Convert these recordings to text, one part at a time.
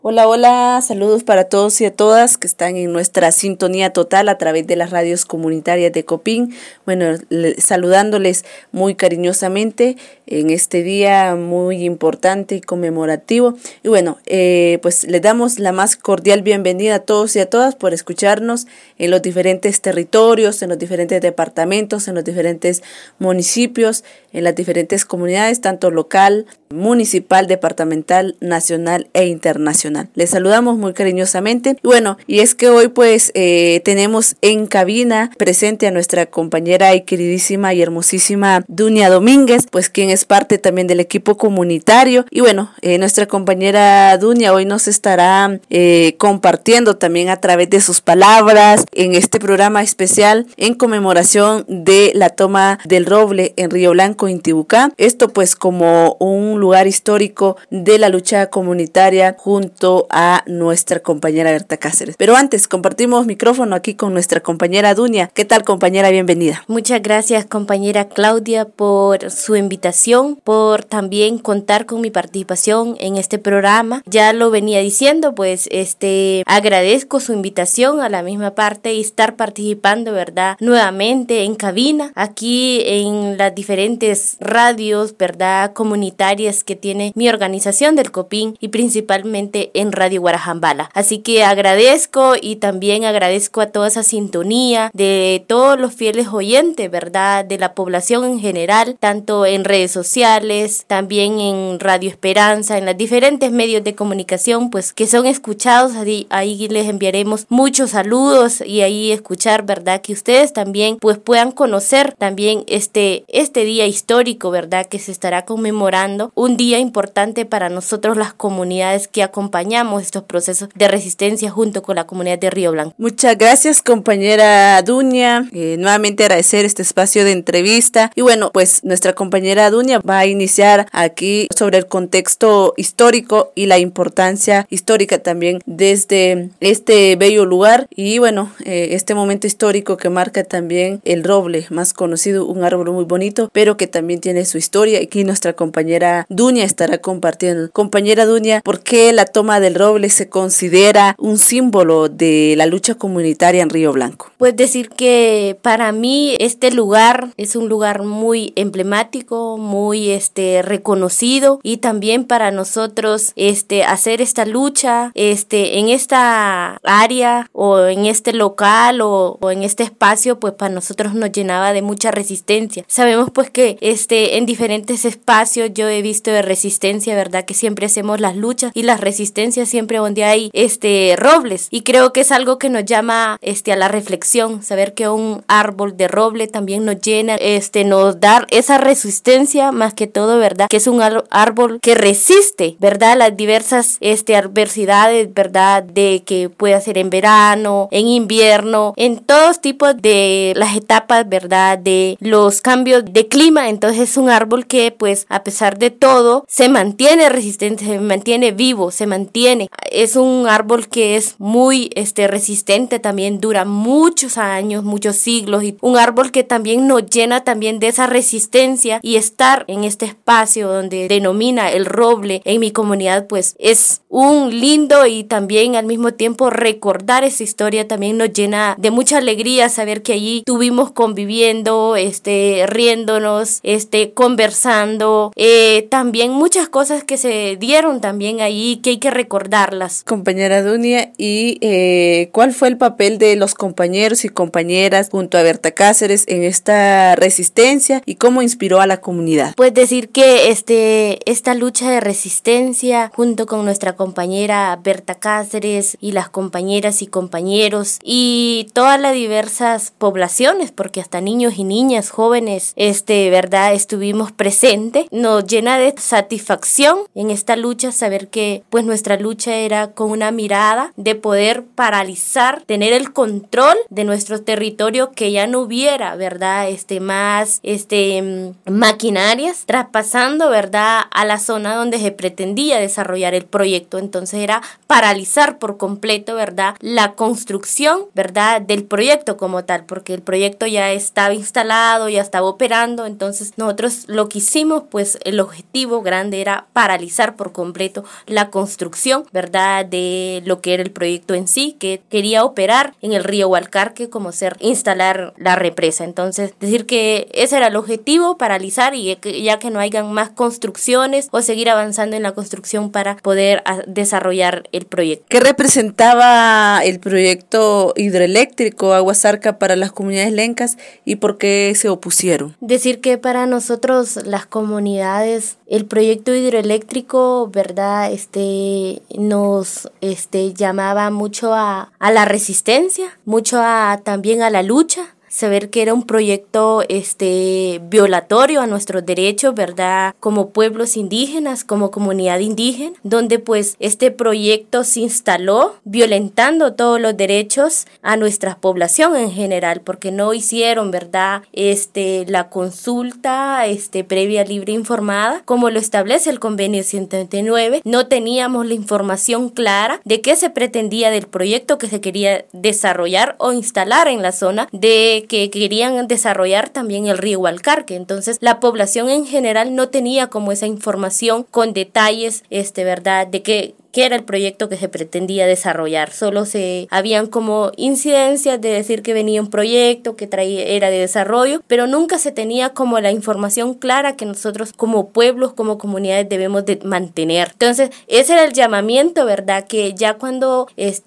Hola, hola, saludos para todos y a todas que están en nuestra sintonía total a través de las radios comunitarias de Copín. Bueno, saludándoles muy cariñosamente en este día muy importante y conmemorativo. Y bueno, pues les damos la más cordial bienvenida a todos y a todas por escucharnos en los diferentes territorios, en los diferentes departamentos, en los diferentes municipios, en las diferentes comunidades, tanto local, municipal, departamental, nacional e internacional. Les saludamos muy cariñosamente. Y bueno, y es que hoy pues tenemos en cabina presente a nuestra compañera y queridísima y hermosísima Dunia Domínguez, pues quien es parte también del equipo comunitario. Y bueno, nuestra compañera Dunia hoy nos estará compartiendo también a través de sus palabras en este programa especial en conmemoración de la toma del roble en Río Blanco, Intibucá. Esto pues como un lugar histórico de la lucha comunitaria junto a nuestra compañera Berta Cáceres. Pero antes compartimos micrófono aquí con nuestra compañera Dunia. ¿Qué tal, compañera? Bienvenida. Muchas gracias, compañera Claudia, por su invitación, por también contar con mi participación en este programa. Ya lo venía diciendo, pues agradezco su invitación a la misma parte y estar participando, ¿verdad? Nuevamente en cabina, aquí en las diferentes radios, ¿verdad? Comunitarias que tiene mi organización del Copín y principalmente en Radio Guarajambala. Así que agradezco y también agradezco a toda esa sintonía de todos los fieles oyentes, ¿verdad? De la población en general, tanto en redes sociales, también en Radio Esperanza, en los diferentes medios de comunicación, pues que son escuchados. Ahí les enviaremos muchos saludos y ahí escuchar, ¿verdad? Que ustedes también pues puedan conocer también este día histórico, ¿verdad? Que se estará conmemorando, un día importante para nosotros las comunidades que acompañamos estos procesos de resistencia junto con la comunidad de Río Blanco. Muchas gracias, compañera Dunia. Nuevamente agradecer este espacio de entrevista. Y bueno, pues nuestra compañera Dunia va a iniciar aquí sobre el contexto histórico y la importancia histórica también desde este bello lugar. Y bueno, este momento histórico que marca también el roble, más conocido, un árbol muy bonito, pero que también tiene su historia. Aquí nuestra compañera Dunia estará compartiendo. Compañera Dunia, ¿por qué la toma del roble se considera un símbolo de la lucha comunitaria en Río Blanco? Pues decir que para mí este lugar es un lugar muy emblemático, muy reconocido, y también para nosotros hacer esta lucha en esta área o en este local o en este espacio, pues para nosotros nos llenaba de mucha resistencia. Sabemos pues que en diferentes espacios yo he visto de resistencia, ¿verdad? Que siempre hacemos las luchas y las resistencias siempre donde hay robles, y creo que es algo que nos llama a la reflexión, saber que un árbol de roble también nos llena, nos da esa resistencia, más que todo, ¿verdad? Que es un árbol que resiste, ¿verdad? Las diversas adversidades, ¿verdad? De que puede ser en verano, en invierno, en todos tipos de las etapas, ¿verdad? De los cambios de clima. Entonces es un árbol que pues a pesar de todo se mantiene resistente, se mantiene vivo, se mantiene. Es un árbol que es muy resistente, también dura muchos años, muchos siglos, y un árbol que también nos llena también de esa resistencia, y estar en este espacio donde denomina el roble en mi comunidad pues es un lindo, y también al mismo tiempo recordar esa historia también nos llena de mucha alegría, saber que allí estuvimos conviviendo, riéndonos, conversando, también muchas cosas que se dieron también ahí que hay que recordarlas. Compañera Dunia, ¿y cuál fue el papel de los compañeros y compañeras junto a Berta Cáceres en esta resistencia y cómo inspiró a la comunidad? Pues decir que esta lucha de resistencia junto con nuestra compañera Berta Cáceres y las compañeras y compañeros y todas las diversas poblaciones, porque hasta niños y niñas, jóvenes, ¿verdad? Estuvimos presentes, nos llena de satisfacción en esta lucha, saber que pues nuestra lucha era con una mirada de poder paralizar, tener el control de nuestro territorio, que ya no hubiera, ¿verdad? Más maquinarias traspasando, ¿verdad? A la zona donde se pretendía desarrollar el proyecto. Entonces era paralizar por completo, ¿verdad? La construcción, ¿verdad? Del proyecto como tal, porque el proyecto ya estaba instalado, ya estaba operando. Entonces nosotros lo que hicimos, pues el objetivo objetivo grande era paralizar por completo la construcción, ¿verdad?, de lo que era el proyecto en sí, que quería operar en el río Hualcarque como ser instalar la represa. Entonces, decir que ese era el objetivo, paralizar, y ya que no hayan más construcciones o seguir avanzando en la construcción para poder desarrollar el proyecto. ¿Qué representaba el proyecto hidroeléctrico Agua Zarca para las comunidades lencas y por qué se opusieron? Decir que para nosotros las comunidades el proyecto hidroeléctrico, ¿verdad?, nos llamaba mucho a la resistencia, mucho también a la lucha. Saber que era un proyecto violatorio a nuestros derechos, ¿verdad?, como pueblos indígenas, como comunidad indígena, donde pues este proyecto se instaló violentando todos los derechos a nuestra población en general, porque no hicieron, ¿verdad?, la consulta previa, libre e informada, como lo establece el convenio 129. No teníamos la información clara de qué se pretendía del proyecto que se quería desarrollar o instalar en la zona de que querían desarrollar también el río Hualcarque. Entonces la población en general no tenía como esa información con detalles, ¿verdad?, de qué era el proyecto que se pretendía desarrollar. Solo habían como incidencias de decir que venía un proyecto que era de desarrollo, pero nunca se tenía como la información clara que nosotros como pueblos, como comunidades debemos de mantener. Entonces ese era el llamamiento, ¿verdad?, que ya cuando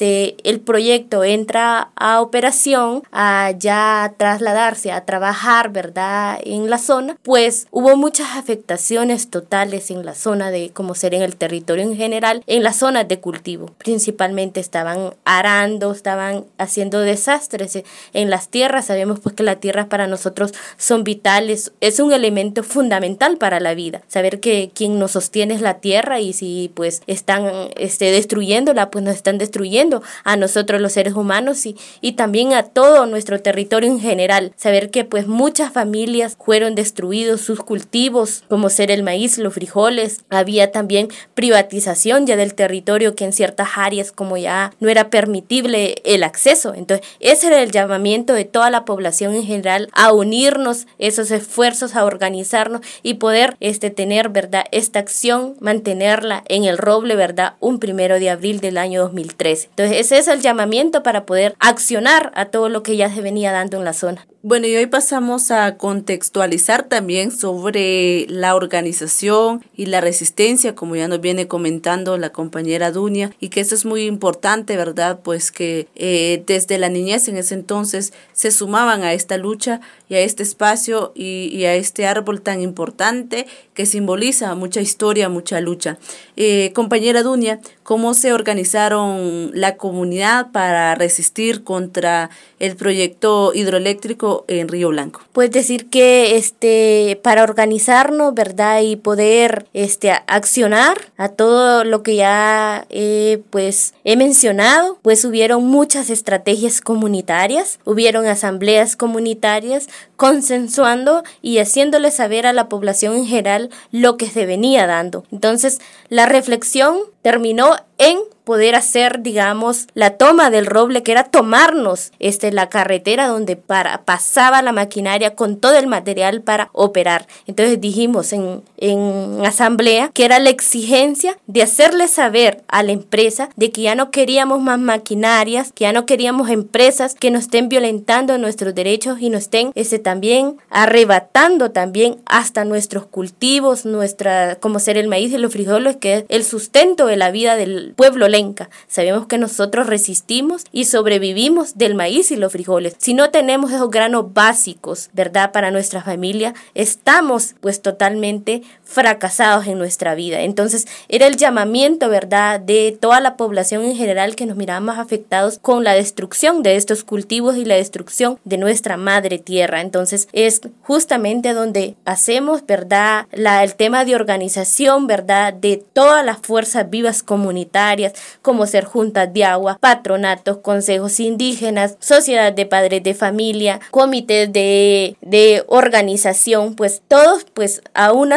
el proyecto entra a operación, a ya trasladarse, a trabajar, ¿verdad?, en la zona, pues hubo muchas afectaciones totales en la zona de como ser en el territorio en general, en las zonas de cultivo. Principalmente estaban arando, estaban haciendo desastres en las tierras. Sabemos pues que las tierras para nosotros son vitales, es un elemento fundamental para la vida. Saber que quien nos sostiene es la tierra, y si pues están destruyéndola, pues nos están destruyendo a nosotros los seres humanos y también a todo nuestro territorio en general. Saber que pues muchas familias fueron destruidos, sus cultivos, como ser el maíz, los frijoles. Había también privatización ya del territorio, que en ciertas áreas como ya no era permitible el acceso. Entonces ese era el llamamiento de toda la población en general a unirnos, esos esfuerzos, a organizarnos y poder tener, ¿verdad?, esta acción, mantenerla en el Roble, ¿verdad?, un 1 de abril del año 2013. Entonces ese es el llamamiento para poder accionar a todo lo que ya se venía dando en la zona. Bueno, y hoy pasamos a contextualizar también sobre la organización y la resistencia, como ya nos viene comentando la compañera Dunia, y que eso es muy importante, ¿verdad? Pues que desde la niñez en ese entonces se sumaban a esta lucha y a este espacio y a este árbol tan importante que simboliza mucha historia, mucha lucha. Compañera Dunia, ¿cómo se organizaron la comunidad para resistir contra el proyecto hidroeléctrico en Río Blanco? Pues decir que para organizarnos, ¿verdad?, y poder accionar a todo lo que ya pues he mencionado, pues hubieron muchas estrategias comunitarias, hubieron asambleas comunitarias consensuando y haciéndole saber a la población en general lo que se venía dando. Entonces la reflexión terminó en poder hacer, digamos, la toma del Roble, que era tomarnos la carretera donde pasaba la maquinaria con todo el material para operar. Entonces dijimos en asamblea que era la exigencia de hacerle saber a la empresa de que ya no queríamos más maquinarias, que ya no queríamos empresas que nos estén violentando nuestros derechos y nos estén también arrebatando también hasta nuestros cultivos, como ser el maíz y los frijoles, que es el sustento de la vida del pueblo lenca. Sabemos que nosotros resistimos y sobrevivimos del maíz y los frijoles. Si no tenemos esos granos básicos, ¿verdad?, para nuestra familia, estamos pues totalmente fracasados en nuestra vida. Entonces era el llamamiento, ¿verdad?, de toda la población en general, que nos mirábamos afectados con la destrucción de estos cultivos y la destrucción de nuestra madre tierra. Entonces es justamente donde hacemos, ¿verdad?, el tema de organización, ¿verdad?, de todas las fuerzas vivas comunitarias, como ser juntas de agua, patronatos, consejos indígenas, sociedad de padres de familia, comités de organización, pues todos pues a una sola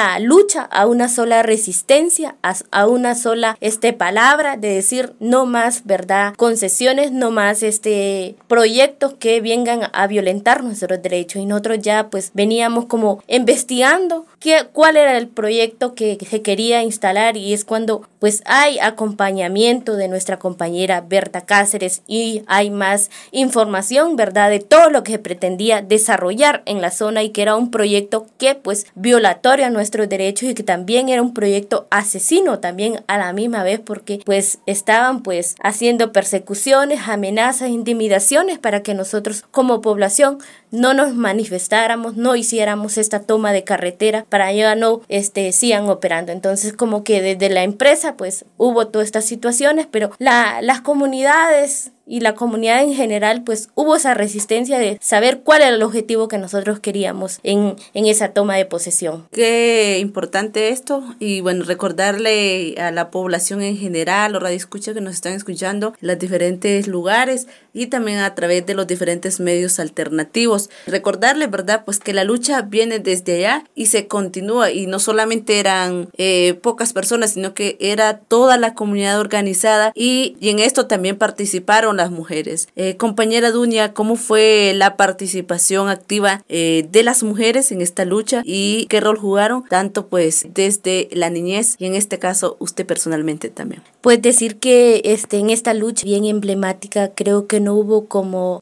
sola lucha, a una sola resistencia, a una sola palabra de decir no más, ¿verdad? Concesiones, no más proyectos que vengan a violentar nuestros derechos. Y nosotros ya pues veníamos como investigando cuál era el proyecto que se quería instalar, y es cuando pues hay acompañamiento de nuestra compañera Berta Cáceres y hay más información, ¿verdad?, de todo lo que se pretendía desarrollar en la zona, y que era un proyecto que pues violatorio a nuestros derechos, y que también era un proyecto asesino también a la misma vez, porque pues estaban pues haciendo persecuciones, amenazas, intimidaciones para que nosotros como población no nos manifestáramos, no hiciéramos esta toma de carretera, para ya no sigan operando. Entonces como que desde la empresa pues hubo todas estas situaciones, pero las comunidades y la comunidad en general pues hubo esa resistencia de saber cuál era el objetivo que nosotros queríamos en esa toma de posesión. Qué importante esto, y bueno, recordarle a la población en general, los radioescuchas que nos están escuchando en los diferentes lugares y también a través de los diferentes medios alternativos, recordarle, ¿verdad?, pues que la lucha viene desde allá y se continúa, y no solamente eran pocas personas, sino que era toda la comunidad organizada, y en esto también participaron las mujeres. Compañera Dunia, ¿cómo fue la participación activa de las mujeres en esta lucha y qué rol jugaron, tanto pues desde la niñez y en este caso usted personalmente también? Pues decir que en esta lucha bien emblemática creo que no hubo como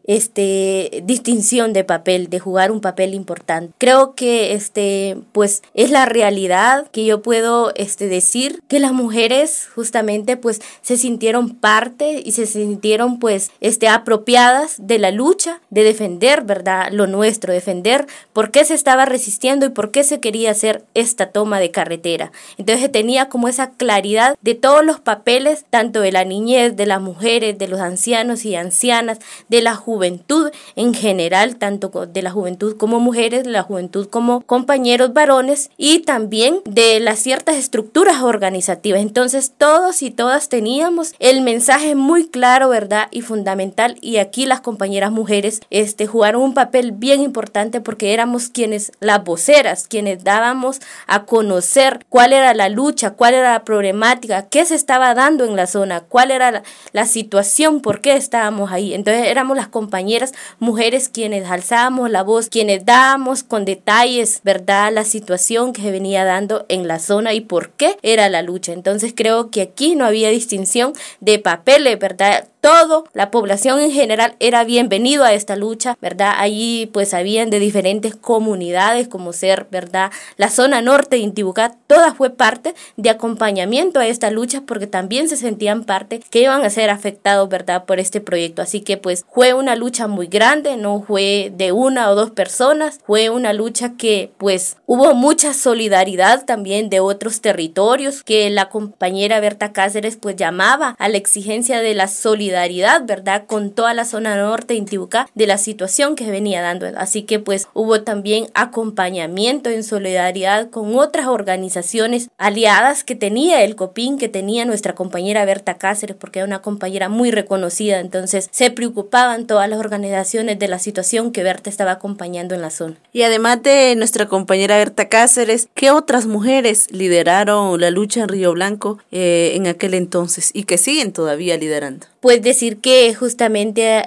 distinción de papel, de jugar un papel importante. Creo que pues es la realidad que yo puedo decir que las mujeres justamente pues se sintieron parte y se sintieron pues apropiadas de la lucha, de defender, ¿verdad?, lo nuestro, defender por qué se estaba resistiendo y por qué se quería hacer esta toma de carretera. Entonces tenía como esa claridad de todos los papeles, tanto de la niñez, de las mujeres, de los ancianos y ancianas, de la juventud en general, tanto de la juventud como mujeres, de la juventud como compañeros varones, y también de las ciertas estructuras organizativas. Entonces todos y todas teníamos el mensaje muy claro, ¿verdad?, y fundamental, y aquí las compañeras mujeres jugaron un papel bien importante porque éramos quienes, las voceras, quienes dábamos a conocer cuál era la lucha, cuál era la problemática, qué se estaba dando en la zona, cuál era la situación, por qué estábamos ahí. Entonces éramos las compañeras mujeres quienes alzábamos la voz, quienes dábamos con detalles, ¿verdad?, la situación que se venía dando en la zona y por qué era la lucha. Entonces creo que aquí no había distinción de papeles, ¿verdad? Todo, la población en general era bienvenido a esta lucha, ¿verdad? Allí pues habían de diferentes comunidades, como ser, ¿verdad?, la zona norte de Intibucá, toda fue parte de acompañamiento a esta lucha porque también se sentían parte que iban a ser afectados, ¿verdad?, por este proyecto. Así que pues fue una lucha muy grande, no fue de una o dos personas, fue una lucha que pues hubo mucha solidaridad también de otros territorios, que la compañera Berta Cáceres pues llamaba a la exigencia de la solidaridad, ¿verdad?, con toda la zona norte de Intibucá, de la situación que venía dando. Así que pues hubo también acompañamiento en solidaridad con otras organizaciones aliadas que tenía el COPIN, que tenía nuestra compañera Berta Cáceres, porque era una compañera muy reconocida. Entonces se preocupaban todas las organizaciones de la situación que Berta estaba acompañando en la zona. Y además de nuestra compañera Berta Cáceres, ¿qué otras mujeres lideraron la lucha en Río Blanco en aquel entonces y que siguen todavía liderando? Pues decir que justamente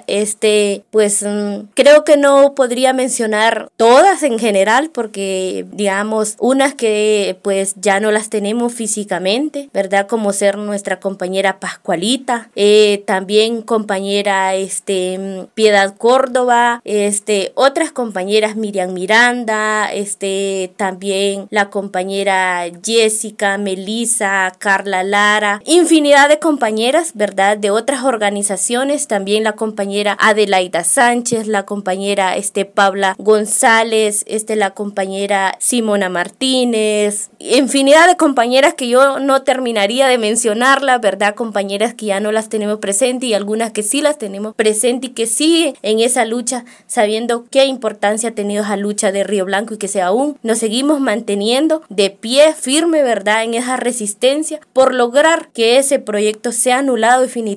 pues creo que no podría mencionar todas en general, porque digamos unas que pues ya no las tenemos físicamente, ¿verdad?, como ser nuestra compañera Pascualita, también compañera Piedad Córdoba, otras compañeras Miriam Miranda, también la compañera Jessica, Melissa, Carla Lara, infinidad de compañeras, ¿verdad?, de otras organizaciones, también la compañera Adelaida Sánchez, la compañera Paula González, la compañera Simona Martínez, infinidad de compañeras que yo no terminaría de mencionarlas, ¿verdad?, compañeras que ya no las tenemos presentes y algunas que sí las tenemos presentes y que siguen en esa lucha, sabiendo qué importancia ha tenido esa lucha de Río Blanco y que aún nos seguimos manteniendo de pie firme, ¿verdad?, en esa resistencia por lograr que ese proyecto sea anulado definitivamente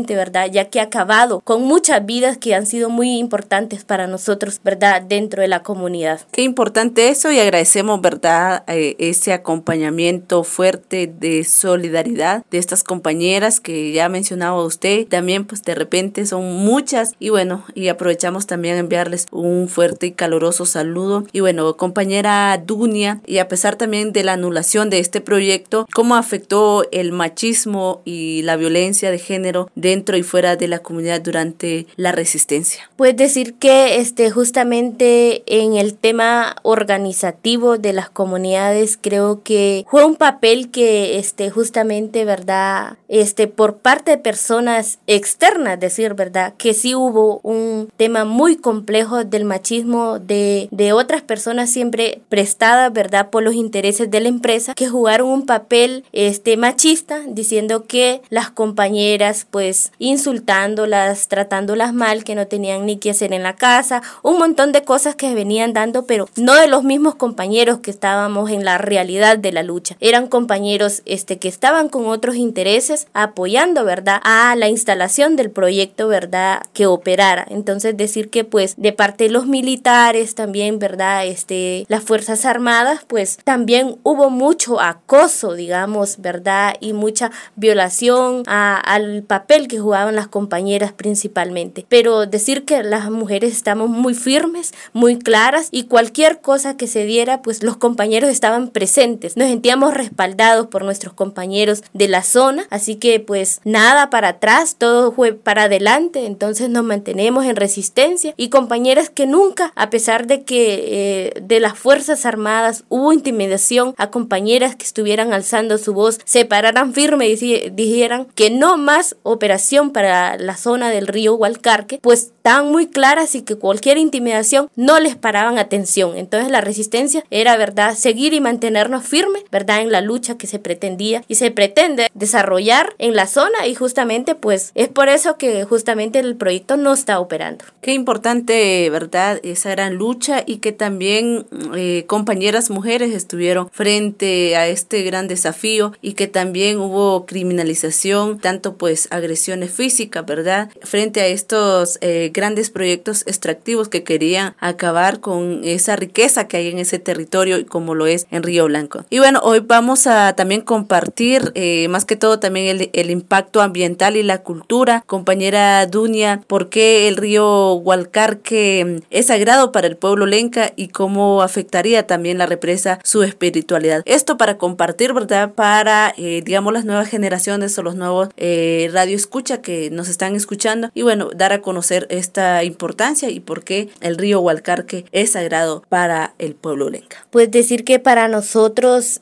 precisamente, ¿verdad? Ya que ha acabado con muchas vidas que han sido muy importantes para nosotros, ¿verdad? Dentro de la comunidad. Qué importante eso, y agradecemos, ¿verdad? Ese acompañamiento fuerte de solidaridad de estas compañeras que ya mencionaba usted. También pues de repente son muchas, y bueno, y aprovechamos también enviarles un fuerte y caluroso saludo. Y bueno, compañera Dunia, y a pesar también de la anulación de este proyecto, ¿cómo afectó el machismo y la violencia de género dentro y fuera de la comunidad durante la resistencia? Pues decir que justamente en el tema organizativo de las comunidades, creo que fue un papel que justamente, ¿verdad? Por parte de personas externas, decir, ¿verdad? Que sí hubo un tema muy complejo del machismo de otras personas siempre prestadas, ¿verdad? Por los intereses de la empresa, que jugaron un papel machista, diciendo que las compañeras pues insultándolas, tratándolas mal, que no tenían ni qué hacer en la casa, un montón de cosas que venían dando, pero no de los mismos compañeros que estábamos en la realidad de la lucha. Eran compañeros que estaban con otros intereses apoyando, ¿verdad?, a la instalación del proyecto, ¿verdad?, que operara. Entonces decir que pues de parte de los militares también, ¿verdad?, las Fuerzas Armadas, pues también hubo mucho acoso, digamos, ¿verdad?, y mucha violación al papel que jugaban las compañeras principalmente. Pero decir que las mujeres estamos muy firmes, muy claras, y cualquier cosa que se diera, pues los compañeros estaban presentes. Nos sentíamos respaldados por nuestros compañeros de la zona, así que pues nada para atrás, todo fue para adelante. Entonces nos mantenemos en resistencia, y compañeras que nunca, a pesar de que de las Fuerzas Armadas hubo intimidación a compañeras que estuvieran alzando su voz, se pararan firme y dijeran que no más operación para la zona del río Hualcarque, pues estaban muy claras, y que cualquier intimidación no les paraban atención. Entonces la resistencia era, ¿verdad?, seguir y mantenernos firmes, ¿verdad?, en la lucha que se pretendía y se pretende desarrollar en la zona, y justamente pues es por eso que justamente el proyecto no está operando. Qué importante, ¿verdad?, esa gran lucha, y que también compañeras mujeres estuvieron frente a este gran desafío, y que también hubo criminalización, tanto pues agresiones físicas, ¿verdad?, frente a estos grandes proyectos extractivos que querían acabar con esa riqueza que hay en ese territorio, como lo es en Río Blanco. Y bueno, hoy vamos a también compartir más que todo también el impacto ambiental y la cultura. Compañera Dunia, ¿por qué el río Hualcarque es sagrado para el pueblo lenca, y cómo afectaría también la represa su espiritualidad? Esto para compartir, ¿verdad?, para digamos las nuevas generaciones o los nuevos radio escucha que nos están escuchando, y bueno, dar a conocer esta importancia y por qué el río Hualcarque es sagrado para el pueblo lenca. Pues decir que para nosotros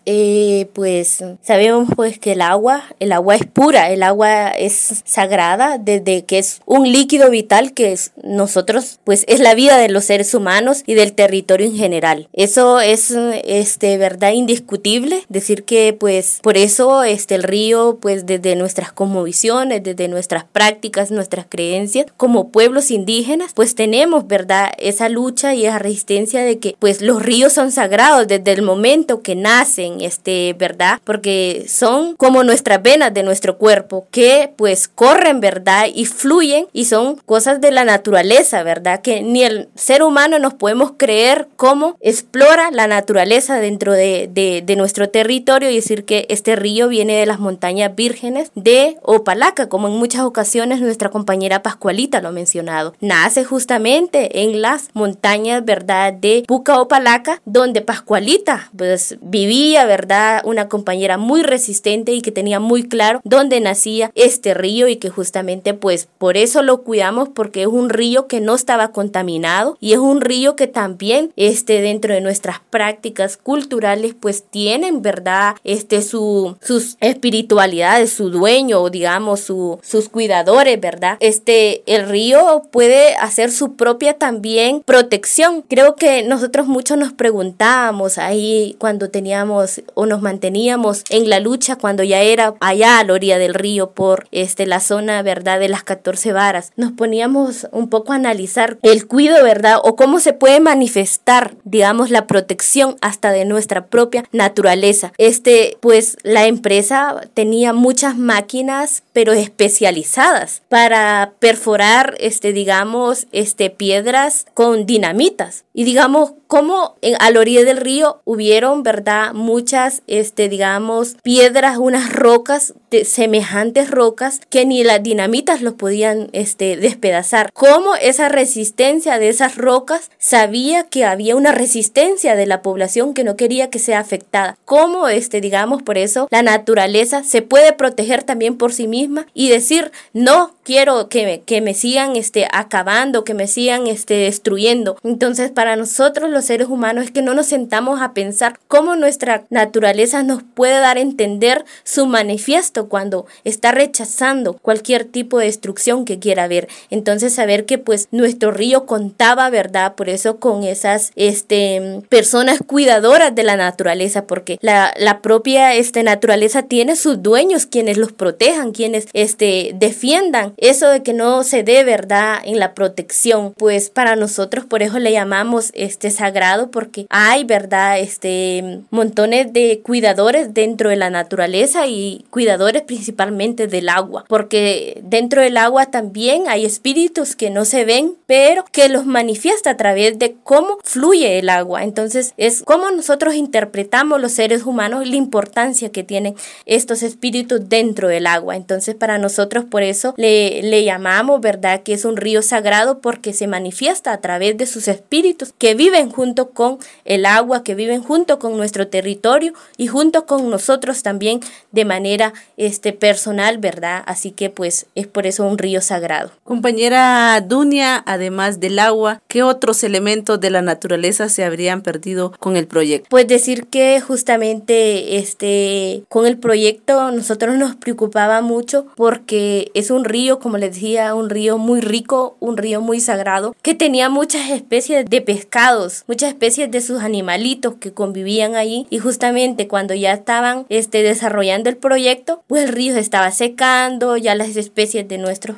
pues sabemos pues que el agua es pura, el agua es sagrada, desde que es un líquido vital que es nosotros, pues es la vida de los seres humanos y del territorio en general. Eso es verdad indiscutible. Decir que pues por eso el río, pues desde nuestras cosmovisiones, desde nuestras prácticas, nuestras creencias como pueblos indígenas, pues tenemos, ¿verdad?, esa lucha y esa resistencia de que pues los ríos son sagrados desde el momento que nacen, ¿verdad?, porque son como nuestras venas de nuestro cuerpo que pues corren, ¿verdad?, y fluyen, y son cosas de la naturaleza, ¿verdad?, que ni el ser humano nos podemos creer cómo explora la naturaleza dentro de nuestro territorio. Y decir que este río viene de las montañas vírgenes de Opalaca, como en muchas ocasiones nuestra compañera Pascualita lo ha mencionado. Nace justamente en las montañas, ¿verdad?, de Puca Opalaca, donde Pascualita pues vivía, ¿verdad?, una compañera muy resistente y que tenía muy claro dónde nacía este río, y que justamente pues por eso lo cuidamos, porque es un río que no estaba contaminado, y es un río que también dentro de nuestras prácticas culturales pues tienen, ¿verdad?, sus espiritualidades, su dueño, digamos, sus cuidadores, ¿verdad? El río puede hacer su propia también protección. Creo que nosotros muchos nos preguntábamos ahí cuando teníamos o nos manteníamos en la lucha, cuando ya era allá a la orilla del río por la zona, ¿verdad?, de las 14 varas. Nos poníamos un poco a analizar el cuidado, ¿verdad?, o cómo se puede manifestar, digamos, la protección hasta de nuestra propia naturaleza. Pues la empresa tenía muchas máquinas, pero específicas especializadas para perforar, digamos, piedras con dinamitas. Y digamos, como a la orilla del río hubieron, ¿verdad?, muchas, digamos, piedras, unas rocas, semejantes rocas, que ni las dinamitas los podían, despedazar. Cómo esa resistencia de esas rocas sabía que había una resistencia de la población que no quería que sea afectada. Cómo, digamos, por eso la naturaleza se puede proteger también por sí misma y decir, no quiero que me sigan, acabando, que me sigan, destruyendo. Entonces, para nosotros los seres humanos es que no nos sentamos a pensar cómo nuestra naturaleza nos puede dar a entender su manifiesto cuando está rechazando cualquier tipo de destrucción que quiera ver. Entonces, saber que pues nuestro río contaba, ¿verdad?, por eso con esas personas cuidadoras de la naturaleza, porque la propia naturaleza tiene sus dueños, quienes los protejan, quienes defiendan eso de que no se dé, ¿verdad?, en la protección. Pues para nosotros por eso le llamamos sagrado, porque hay, ¿verdad?, montones de cuidadores dentro de la naturaleza y cuidadores principalmente del agua, porque dentro del agua también hay espíritus que no se ven, pero que los manifiesta a través de cómo fluye el agua. Entonces es como nosotros interpretamos los seres humanos la importancia que tienen estos espíritus dentro del agua. Entonces para nosotros por eso le llamamos, ¿verdad?, que es un río sagrado, porque se manifiesta a través de sus espíritus que viven junto con el agua, que viven junto con nuestro territorio y junto con nosotros también de manera personal, ¿verdad? Así que pues es por eso un río sagrado. Compañera Dunia, además del agua, ¿qué otros elementos de la naturaleza se habrían perdido con el proyecto? Pues decir que justamente con el proyecto nosotros nos preocupaba mucho porque es un río, como les decía, un río muy rico, un río muy sagrado, que tenía muchas especies de pescados, muchas especies de sus animalitos que convivían allí, y justamente cuando ya estaban desarrollando el proyecto, pues el río se estaba secando, ya las especies de nuestros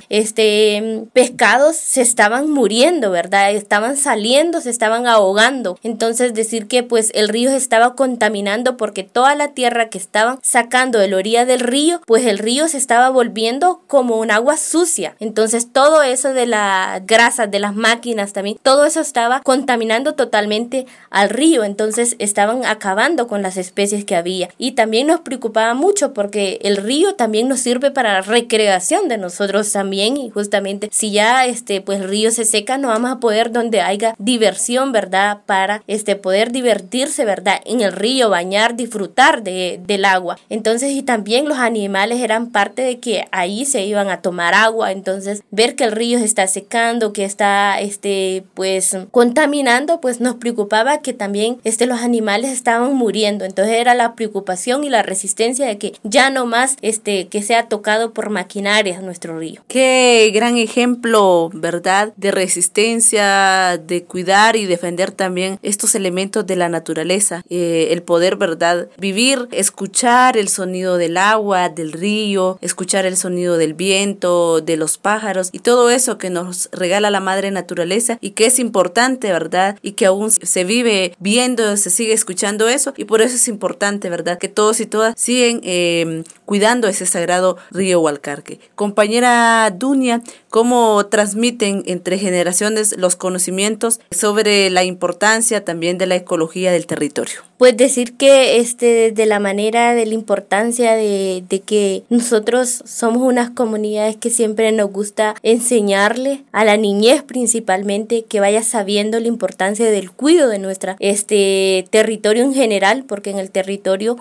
pescados se estaban muriendo, ¿verdad? Estaban saliendo, se estaban ahogando. Entonces decir que pues el río se estaba contaminando porque toda la tierra que estaban sacando de la orilla del río, pues el río se estaba volviendo como un agua sucia. Entonces todo eso de las grasas de las máquinas también, todo eso estaba contaminando totalmente al río. Entonces estaban acabando con las especies que había, y también nos preocupaba mucho porque el río también nos sirve para la recreación de nosotros también, y justamente si ya pues el río se seca, no vamos a poder donde haya diversión, ¿verdad?, para poder divertirse, ¿verdad?, en el río, bañar, disfrutar del agua. Entonces, y también los animales eran parte de que ahí se iban a tomar agua. Entonces ver que el río se está secando, que está pues contaminando, pues nos preocupaba que también los animales estaban muriendo. Entonces era la preocupación y la resistencia de que ya no más que sea tocado por maquinarias nuestro río. Qué gran ejemplo, ¿verdad?, de resistencia, de cuidar y defender también estos elementos de la naturaleza, el poder, ¿verdad?, vivir, escuchar el sonido del agua, del río, escuchar el sonido del viento, de los pájaros y todo eso que nos regala la madre naturaleza, y que es importante, ¿verdad?, y que aún se vive viendo, se sigue escuchando eso, y por eso es importante, ¿verdad?, que todos y todas siguen cuidando ese sagrado río Hualcarque. Compañera Dunia, ¿cómo transmiten entre generaciones los conocimientos sobre la importancia también de la ecología del territorio? Pues decir que de la manera de la importancia de que nosotros somos unas comunidades que siempre nos gusta enseñarle a la niñez principalmente, que vaya sabiendo la importancia del cuidado de nuestra territorio en general, porque en el territorio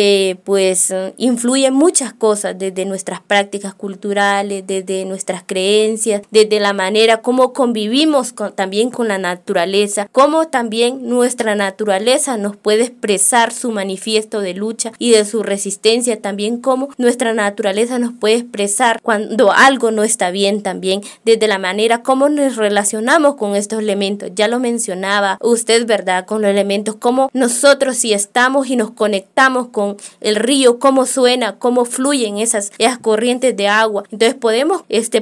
pues influyen muchas cosas, desde nuestras prácticas culturales, desde nuestras creencias, desde la manera como convivimos también con la naturaleza, como también nuestra naturaleza nos puede expresar su manifiesto de lucha y de su resistencia, también como nuestra naturaleza nos puede expresar cuando algo no está bien, también desde la manera como nos relacionamos con estos elementos. Ya lo mencionaba usted, ¿verdad?, con los elementos, como nosotros si estamos y nos conectamos con el río, cómo suena, cómo fluyen esas corrientes de agua. Entonces podemos pretender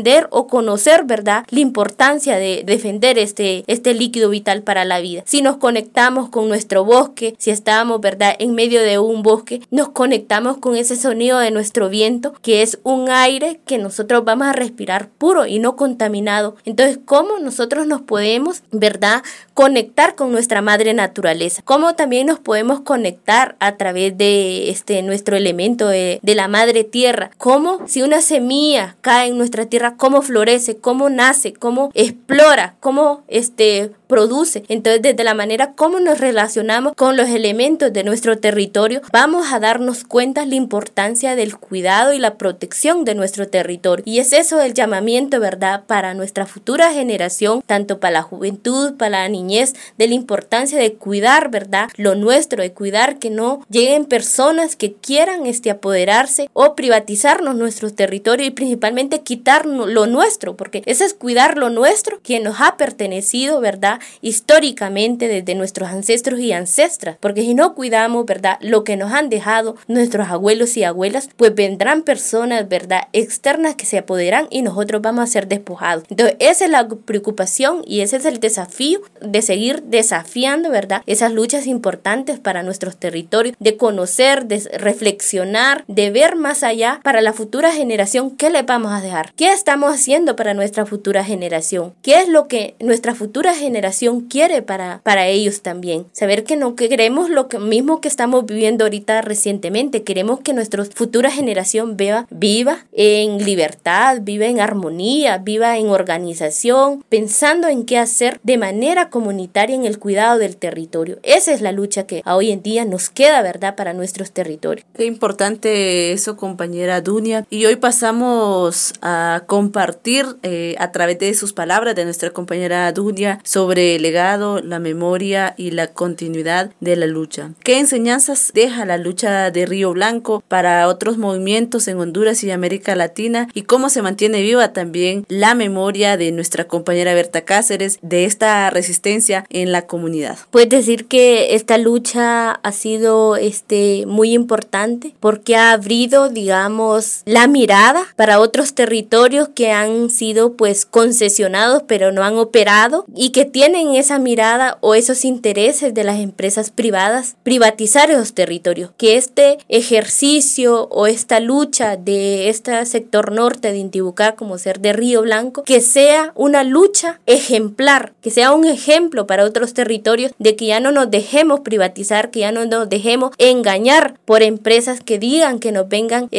entender o conocer, ¿verdad?, la importancia de defender este líquido vital para la vida. Si nos conectamos con nuestro bosque, si estamos, ¿verdad?, en medio de un bosque, nos conectamos con ese sonido de nuestro viento, que es un aire que nosotros vamos a respirar puro y no contaminado. Entonces, ¿cómo nosotros nos podemos, ¿verdad?, conectar con nuestra madre naturaleza? ¿Cómo también nos podemos conectar a través de nuestro elemento de la madre tierra? ¿Cómo, si una semilla cae en nuestra tierra, cómo florece, cómo nace, cómo explora, cómo produce? Entonces, desde la manera como nos relacionamos con los elementos de nuestro territorio, vamos a darnos cuenta la importancia del cuidado y la protección de nuestro territorio. Y es eso el llamamiento, ¿verdad?, para nuestra futura generación, tanto para la juventud, para la niñez, de la importancia de cuidar, ¿verdad?, lo nuestro, de cuidar que no lleguen personas que quieran apoderarse o privatizarnos nuestros territorios y principalmente quitar lo nuestro, porque eso es cuidar lo nuestro que nos ha pertenecido, ¿verdad?, históricamente desde nuestros ancestros y ancestras, porque si no cuidamos, ¿verdad?, lo que nos han dejado nuestros abuelos y abuelas, pues vendrán personas, ¿verdad?, externas que se apoderan y nosotros vamos a ser despojados. Entonces, esa es la preocupación y ese es el desafío de seguir desafiando, ¿verdad?, esas luchas importantes para nuestros territorios, de conocer, de reflexionar, de ver más allá para la futura generación. ¿Qué le vamos a dejar? ¿Qué estamos haciendo para nuestra futura generación? ¿Qué es lo que nuestra futura generación quiere para ellos también? Saber que no queremos lo mismo que estamos viviendo ahorita recientemente. Queremos que nuestra futura generación viva en libertad, viva en armonía, viva en organización, pensando en qué hacer de manera comunitaria en el cuidado del territorio. Esa es la lucha que hoy en día nos queda, ¿verdad?, para nuestros territorios. Qué importante eso, compañera Dunia. Y hoy pasamos a compartir a través de sus palabras de nuestra compañera Dunia sobre el legado, la memoria y la continuidad de la lucha. ¿Qué enseñanzas deja la lucha de Río Blanco para otros movimientos en Honduras y América Latina? ¿Y cómo se mantiene viva también la memoria de nuestra compañera Berta Cáceres de esta resistencia en la comunidad? Puedes decir que esta lucha ha sido muy importante porque ha abrido, digamos, la mirada para otros territorios que han sido pues concesionados pero no han operado y que tienen esa mirada o esos intereses de las empresas privadas privatizar esos territorios. Que este ejercicio o esta lucha de este sector norte de Intibucá como ser de Río Blanco, que sea una lucha ejemplar, que sea un ejemplo para otros territorios de que ya no nos dejemos privatizar, que ya no nos dejemos engañar por empresas que digan que nos vengan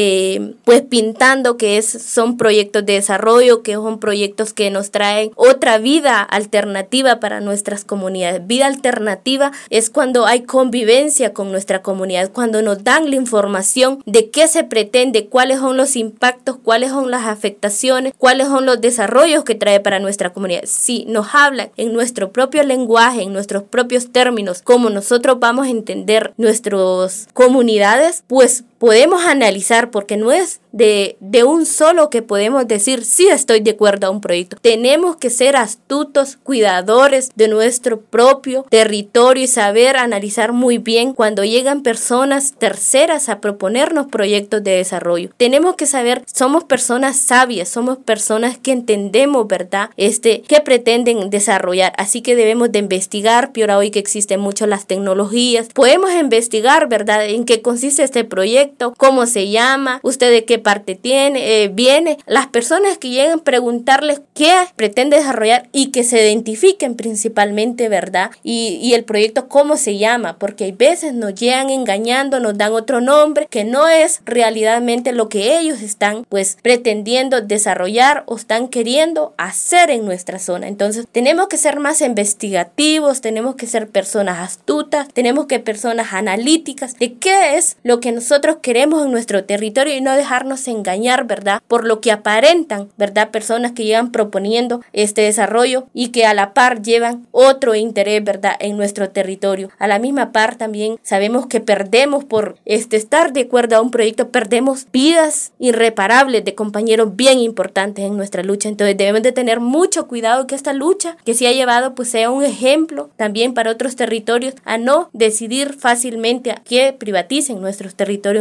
pues pintando que son proyectos de desarrollo, que son proyectos que nos traen otra vida alternativa para nuestras comunidades. Vida alternativa es cuando hay convivencia con nuestra comunidad, cuando nos dan la información de qué se pretende, cuáles son los impactos, cuáles son las afectaciones, cuáles son los desarrollos que trae para nuestra comunidad. Si nos hablan en nuestro propio lenguaje, en nuestros propios términos, como nosotros vamos a entender nuestras comunidades, pues podemos analizar, porque no es de un solo que podemos decir sí estoy de acuerdo a un proyecto. Tenemos que ser astutos, cuidadores de nuestro propio territorio y saber analizar muy bien cuando llegan personas terceras a proponernos proyectos de desarrollo. Tenemos que saber, somos personas sabias, somos personas que entendemos, ¿verdad?, qué pretenden desarrollar. Así que debemos de investigar, peor hoy que existen mucho las tecnologías. Podemos investigar, ¿verdad?, en qué consiste este proyecto, cómo se llama, usted de qué parte viene. Las personas que lleguen, preguntarles qué pretende desarrollar y que se identifiquen principalmente, ¿verdad? Y el proyecto cómo se llama, porque hay veces nos llegan engañando, nos dan otro nombre que no es realmente lo que ellos están pues pretendiendo desarrollar o están queriendo hacer en nuestra zona. Entonces tenemos que ser más investigativos, tenemos que ser personas astutas, tenemos que ser personas analíticas de qué es lo que nosotros queremos en nuestro territorio y no dejarnos engañar, ¿verdad?, por lo que aparentan, ¿verdad?, personas que llegan proponiendo este desarrollo y que a la par llevan otro interés, ¿verdad?, en nuestro territorio. A la misma par también sabemos que perdemos por estar de acuerdo a un proyecto, perdemos vidas irreparables de compañeros bien importantes en nuestra lucha. Entonces debemos de tener mucho cuidado que esta lucha que se ha llevado pues sea un ejemplo también para otros territorios a no decidir fácilmente a que privaticen nuestros territorios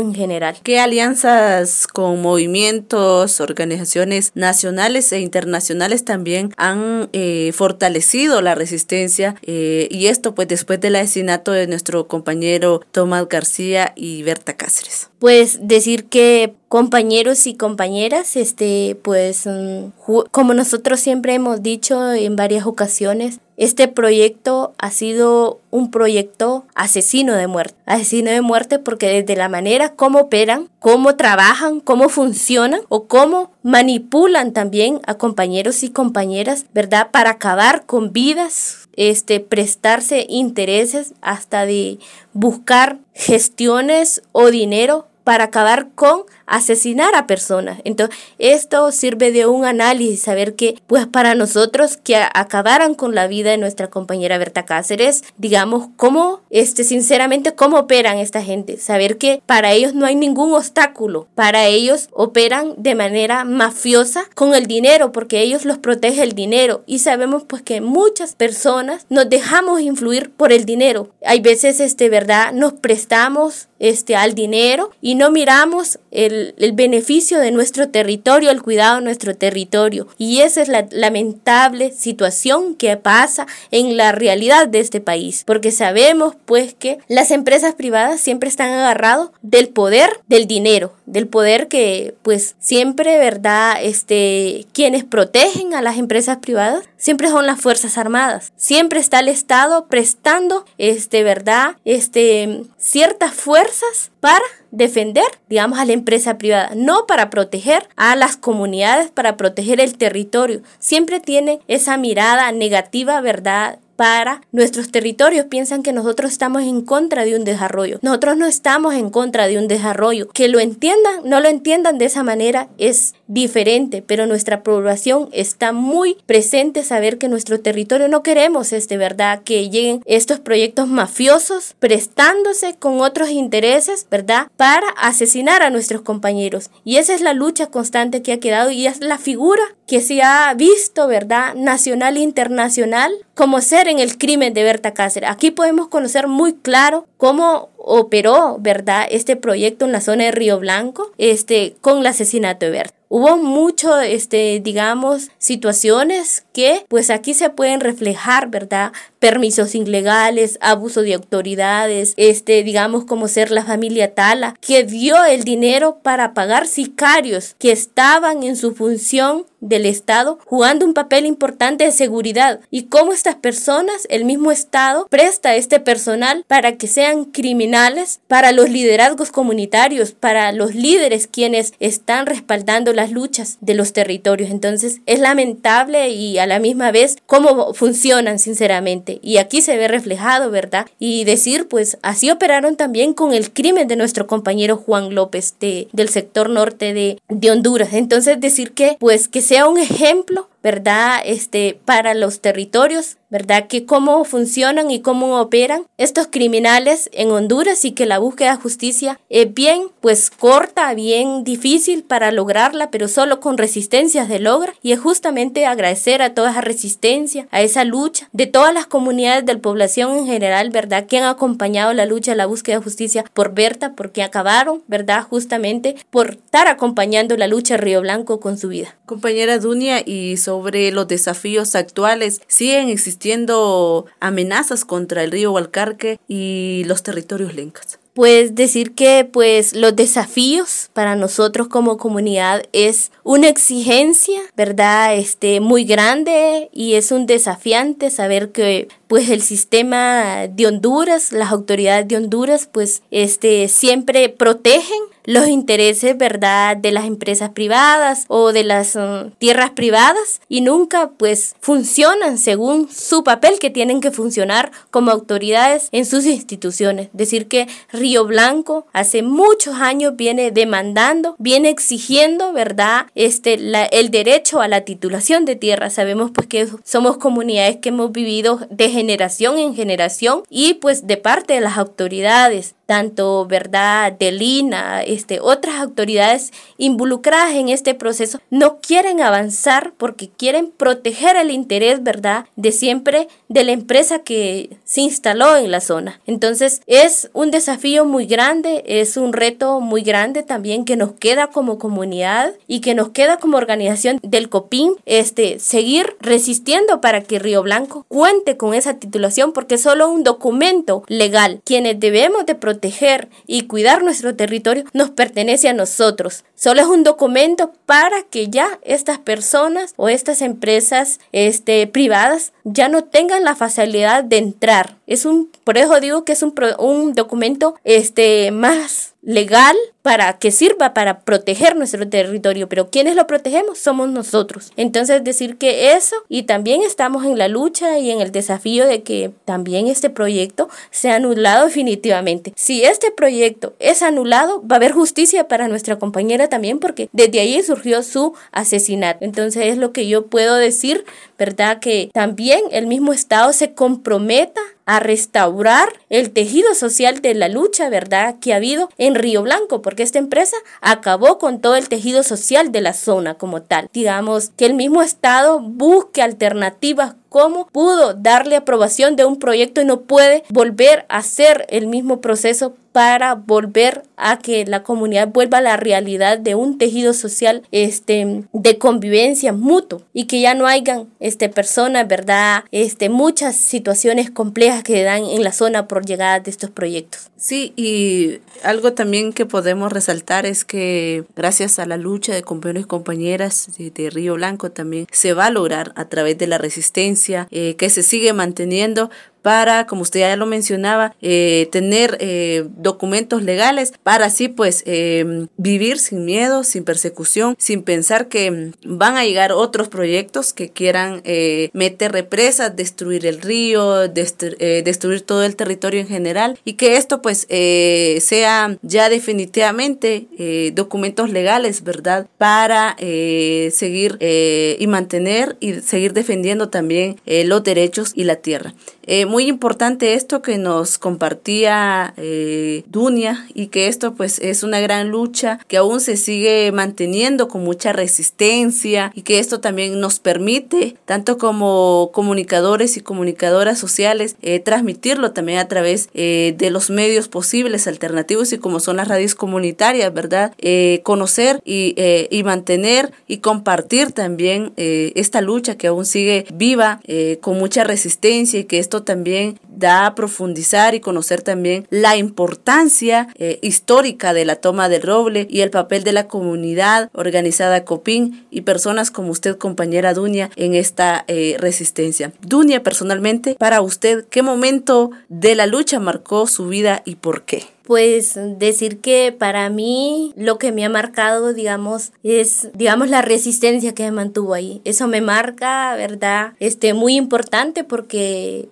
en general. ¿Qué alianzas con movimientos, organizaciones nacionales e internacionales también han fortalecido la resistencia? Y esto pues después del asesinato de nuestro compañero Tomás García y Berta Cáceres. Pues decir que compañeros y compañeras, pues como nosotros siempre hemos dicho en varias ocasiones, este proyecto ha sido un proyecto asesino de muerte porque desde la manera como operan, cómo trabajan, cómo funcionan o cómo manipulan también a compañeros y compañeras, ¿verdad? Para acabar con vidas, prestarse intereses hasta de buscar gestiones o dinero para acabar con asesinar a personas. Entonces, esto sirve de un análisis, saber que, pues para nosotros que acabaran con la vida de nuestra compañera Berta Cáceres, digamos, cómo, sinceramente, cómo operan esta gente, saber que para ellos no hay ningún obstáculo, para ellos operan de manera mafiosa con el dinero, porque ellos los protege el dinero, y sabemos pues que muchas personas nos dejamos influir por el dinero. Hay veces, ¿verdad? Nos prestamos al dinero y no miramos el beneficio de nuestro territorio, el cuidado de nuestro territorio. Y esa es la lamentable situación que pasa en la realidad de este país. Porque sabemos pues que las empresas privadas siempre están agarrados del poder del dinero, del poder que pues siempre, ¿verdad? Quienes protegen a las empresas privadas siempre son las Fuerzas Armadas. Siempre está el Estado prestando, ¿verdad? Ciertas fuerzas para defender, digamos, a la empresa privada, no para proteger a las comunidades, para proteger el territorio. Siempre tiene esa mirada negativa, ¿verdad?, para nuestros territorios. Piensan que nosotros estamos en contra de un desarrollo. Nosotros no estamos en contra de un desarrollo. Que lo entiendan, no lo entiendan de esa manera es diferente, pero nuestra población está muy presente saber que nuestro territorio no queremos, ¿verdad?, que lleguen estos proyectos mafiosos prestándose con otros intereses, ¿verdad?, para asesinar a nuestros compañeros. Y esa es la lucha constante que ha quedado y es la figura que se ha visto, ¿verdad?, nacional e internacional como ser en el crimen de Berta Cáceres. Aquí podemos conocer muy claro cómo operó, ¿verdad?, este proyecto en la zona de Río Blanco, con el asesinato de Berta. Hubo mucho, digamos, situaciones que pues aquí se pueden reflejar, ¿verdad? Permisos ilegales, abuso de autoridades, digamos como ser la familia Tala, que dio el dinero para pagar sicarios que estaban en su función del Estado, jugando un papel importante de seguridad. Y cómo estas personas, el mismo Estado, presta este personal para que sean criminales para los liderazgos comunitarios, para los líderes quienes están respaldando las luchas de los territorios. Entonces es lamentable y a la misma vez cómo funcionan sinceramente, y aquí se ve reflejado, ¿verdad? Y decir pues así operaron también con el crimen de nuestro compañero Juan López del sector norte de Honduras. Entonces decir que pues que sea un ejemplo, ¿verdad?, para los territorios, ¿verdad?, que cómo funcionan y cómo operan estos criminales en Honduras, y que la búsqueda de justicia es bien pues corta, bien difícil para lograrla, pero solo con resistencia se logra. Y es justamente agradecer a toda esa resistencia, a esa lucha de todas las comunidades de la población en general, ¿verdad?, que han acompañado la lucha, la búsqueda de justicia por Berta, porque acabaron, ¿verdad?, justamente por estar acompañando la lucha de Río Blanco con su vida. Compañera Dunia, y sobre los desafíos actuales, ¿siguen existiendo amenazas contra el río Gualcarque y los territorios lencas? Pues decir que pues los desafíos para nosotros como comunidad es una exigencia, ¿verdad?, muy grande, y es un desafiante saber que pues el sistema de Honduras, las autoridades de Honduras pues siempre protegen los intereses, ¿verdad?, de las empresas privadas o de las tierras privadas, y nunca pues funcionan según su papel que tienen que funcionar como autoridades en sus instituciones. Decir que Río Blanco hace muchos años viene demandando, viene exigiendo, ¿verdad?, el derecho a la titulación de tierra. Sabemos pues que somos comunidades que hemos vivido de generación en generación, y pues de parte de las autoridades tanto, ¿verdad?, del INA, otras autoridades involucradas en este proceso, no quieren avanzar porque quieren proteger el interés, ¿verdad?, de siempre de la empresa que se instaló en la zona. Entonces, es un desafío muy grande, es un reto muy grande también que nos queda como comunidad y que nos queda como organización del COPIN, seguir resistiendo para que Río Blanco cuente con esa titulación, porque es solo un documento legal. Quienes debemos de proteger y cuidar nuestro territorio nos pertenece a nosotros. Solo es un documento para que ya estas personas o estas empresas privadas ya no tengan la facilidad de entrar. Por eso digo que es un documento más legal para que sirva para proteger nuestro territorio, pero ¿quiénes lo protegemos? Somos nosotros. Entonces decir que eso, y también estamos en la lucha y en el desafío de que también este proyecto sea anulado definitivamente. Si este proyecto es anulado, va a haber justicia para nuestra compañera también, porque desde ahí surgió su asesinato. Entonces es lo que yo puedo decir, ¿verdad? Que también el mismo Estado se comprometa a restaurar el tejido social de la lucha, ¿verdad?, que ha habido en Río Blanco, porque esta empresa acabó con todo el tejido social de la zona como tal. Digamos que el mismo Estado busque alternativas. ¿Cómo pudo darle aprobación de un proyecto y no puede volver a hacer el mismo proceso para volver a que la comunidad vuelva a la realidad de un tejido social de convivencia mutuo y que ya no hayan personas, ¿verdad?, muchas situaciones complejas que dan en la zona por llegada de estos proyectos? Sí, y algo también que podemos resaltar es que gracias a la lucha de compañeros y compañeras de Río Blanco también se va a lograr a través de la resistencia que se sigue manteniendo para, como usted ya lo mencionaba, tener documentos legales para así pues vivir sin miedo, sin persecución, sin pensar que van a llegar otros proyectos que quieran meter represas, destruir el río, destruir todo el territorio en general, y que esto pues sea ya definitivamente documentos legales, ¿verdad?, para seguir y mantener y seguir defendiendo también los derechos y la tierra. Muy importante esto que nos compartía Dunia, y que esto pues es una gran lucha que aún se sigue manteniendo con mucha resistencia, y que esto también nos permite, tanto como comunicadores y comunicadoras sociales, transmitirlo también a través de los medios posibles alternativos y como son las radios comunitarias, ¿verdad? Conocer y mantener y compartir también esta lucha que aún sigue viva con mucha resistencia, y que esto también da a profundizar y conocer también la importancia histórica de la toma del roble y el papel de la comunidad organizada COPIN y personas como usted, compañera Dunia, en esta resistencia. Dunia, personalmente, para usted, ¿qué momento de la lucha marcó su vida y por qué? Pues decir que para mí lo que me ha marcado, digamos, es, la resistencia que me mantuvo ahí. Eso me marca, ¿verdad? Muy importante porque,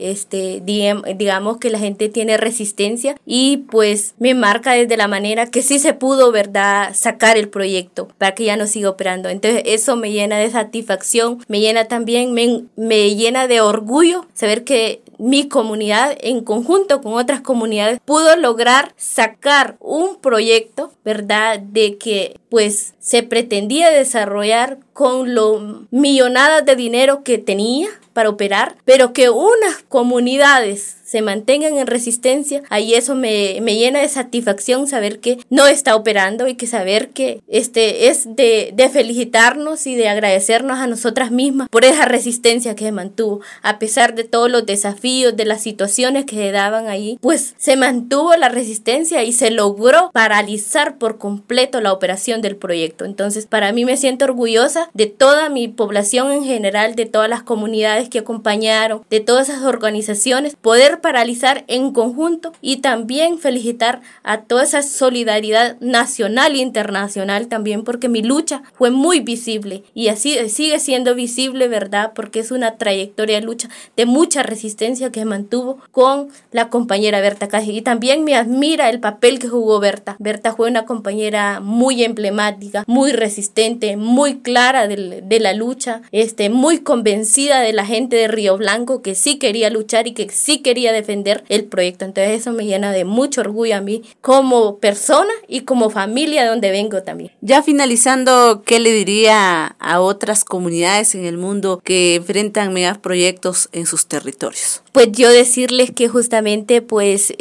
digamos que la gente tiene resistencia y pues me marca desde la manera que sí se pudo, ¿verdad?, sacar el proyecto para que ya no siga operando. Entonces eso me llena de satisfacción, me llena también, me llena de orgullo saber que mi comunidad, en conjunto con otras comunidades, pudo lograr sacar un proyecto, ¿verdad?, de que pues se pretendía desarrollar con lo millonadas de dinero que tenía para operar, pero que unas comunidades se mantengan en resistencia. Ahí eso me llena de satisfacción saber que no está operando, y que saber que es de felicitarnos y de agradecernos a nosotras mismas por esa resistencia que se mantuvo, a pesar de todos los desafíos, de las situaciones que se daban ahí, pues se mantuvo la resistencia y se logró paralizar por completo la operación del proyecto. Entonces, para mí me siento orgullosa de toda mi población en general, de todas las comunidades que acompañaron, de todas esas organizaciones, poder paralizar en conjunto, y también felicitar a toda esa solidaridad nacional e internacional también, porque mi lucha fue muy visible y así sigue siendo visible, ¿verdad?, porque es una trayectoria de lucha de mucha resistencia que mantuvo con la compañera Berta Calle. Y también me admira el papel que jugó Berta. Berta fue una compañera muy emblemática, muy resistente, muy clara de la lucha, muy convencida de la gente de Río Blanco que sí quería luchar y que sí quería defender el proyecto. Entonces eso me llena de mucho orgullo a mí como persona y como familia de donde vengo también. Ya finalizando, ¿qué le diría a otras comunidades en el mundo que enfrentan megaproyectos en sus territorios? Pues yo decirles que justamente pues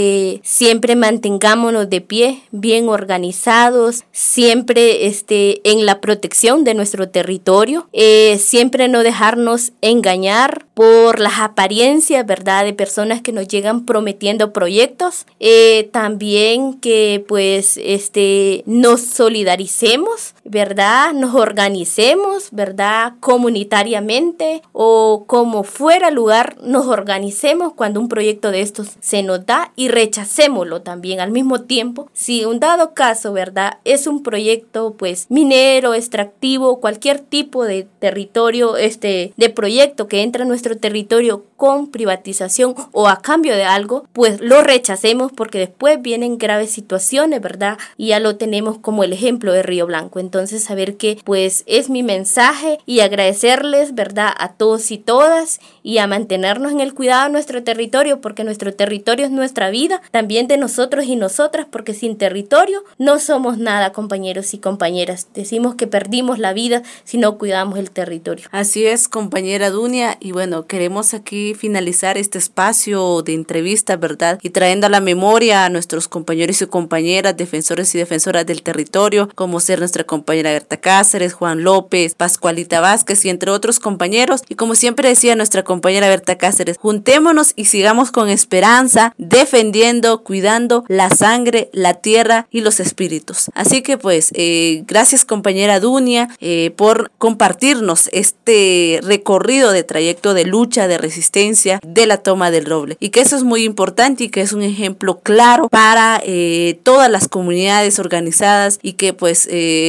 siempre mantengámonos de pie, bien organizados, siempre en la protección de nuestro territorio, siempre no dejarnos engañar por las apariencias, ¿verdad?, de personas que nos llegan prometiendo proyectos, también que pues nos solidaricemos, ¿verdad?, nos organicemos, ¿verdad?, comunitariamente o como fuera lugar, nos organicemos cuando un proyecto de estos se nos da y rechacémoslo también al mismo tiempo. Si un dado caso, ¿verdad?, es un proyecto pues minero, extractivo, cualquier tipo de territorio, de proyecto que entra a nuestro territorio con privatización o a cambio de algo, pues lo rechacemos porque después vienen graves situaciones, ¿verdad? Y ya lo tenemos como el ejemplo de Río Blanco. Entonces, saber que pues es mi mensaje y agradecerles, ¿verdad?, a todos y todas y a mantenernos en el cuidado de nuestro territorio, porque nuestro territorio es nuestra vida, también de nosotros y nosotras, porque sin territorio no somos nada, compañeros y compañeras. Decimos que perdimos la vida si no cuidamos el territorio. Así es, compañera Dunia, y bueno, queremos aquí finalizar este espacio de entrevista, ¿verdad?, y trayendo a la memoria a nuestros compañeros y compañeras, defensores y defensoras del territorio, como ser nuestra compañera Berta Cáceres, Juan López, Pascualita Vázquez y entre otros compañeros. Y como siempre decía nuestra compañera Berta Cáceres, juntémonos y sigamos con esperanza, defendiendo, cuidando la sangre, la tierra y los espíritus. Así que pues, gracias compañera Dunia por compartirnos este recorrido de trayecto de lucha, de resistencia, de la toma del roble. Y que eso es muy importante y que es un ejemplo claro para todas las comunidades organizadas y que pues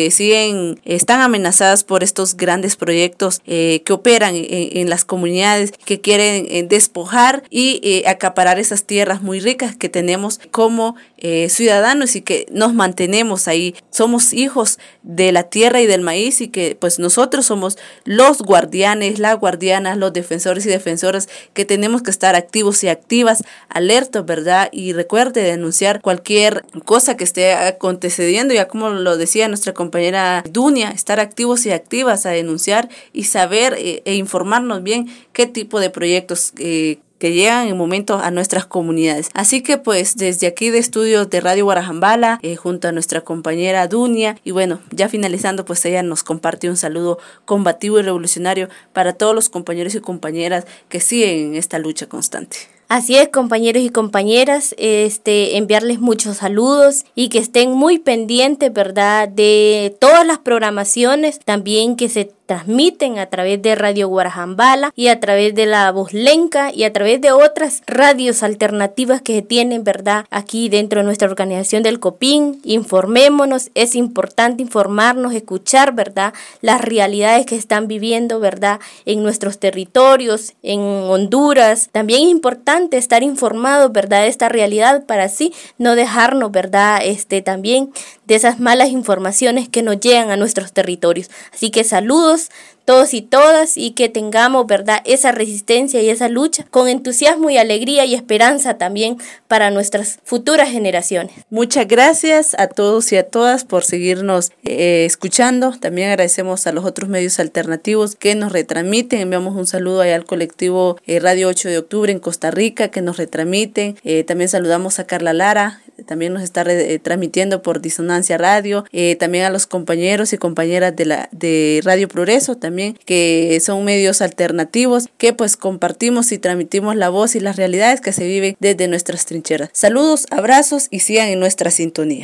están amenazadas por estos grandes proyectos que operan en las comunidades, que quieren despojar y acaparar esas tierras muy ricas que tenemos como ciudadanos y que nos mantenemos ahí. Somos hijos de la tierra y del maíz y que pues nosotros somos los guardianes, las guardianas, los defensores y defensoras que tenemos que estar activos y activas, alertos, ¿verdad? Y recuerde denunciar cualquier cosa que esté aconteciendo, ya como lo decía nuestra compañera Dunia, estar activos y activas a denunciar y saber e informarnos bien qué tipo de proyectos que llegan en momentos a nuestras comunidades. Así que pues desde aquí de estudios de Radio Guarajambala, junto a nuestra compañera Dunia, y bueno, ya finalizando, pues ella nos comparte un saludo combativo y revolucionario para todos los compañeros y compañeras que siguen en esta lucha constante. Así es, compañeros y compañeras, enviarles muchos saludos y que estén muy pendientes, ¿verdad?, de todas las programaciones también que se transmiten a través de Radio Guarajambala y a través de La Voz Lenca y a través de otras radios alternativas que se tienen, ¿verdad?, aquí dentro de nuestra organización del COPIN. Informémonos, es importante informarnos, escuchar, ¿verdad?, las realidades que están viviendo, ¿verdad?, en nuestros territorios, en Honduras. También es importante estar informados, ¿verdad?, de esta realidad para así no dejarnos, ¿verdad?, también de esas malas informaciones que nos llegan a nuestros territorios. Así que saludos todos y todas y que tengamos, ¿verdad?, esa resistencia y esa lucha con entusiasmo y alegría y esperanza también para nuestras futuras generaciones. Muchas gracias a todos y a todas por seguirnos escuchando. También agradecemos a los otros medios alternativos que nos retransmiten. Enviamos un saludo allá al colectivo Radio 8 de Octubre en Costa Rica que nos retransmiten. También saludamos a Carla Lara, también nos está transmitiendo por Disonancia Radio, también a los compañeros y compañeras de Radio Progreso, también que son medios alternativos que pues compartimos y transmitimos la voz y las realidades que se viven desde nuestras trincheras. Saludos, abrazos y sigan en nuestra sintonía.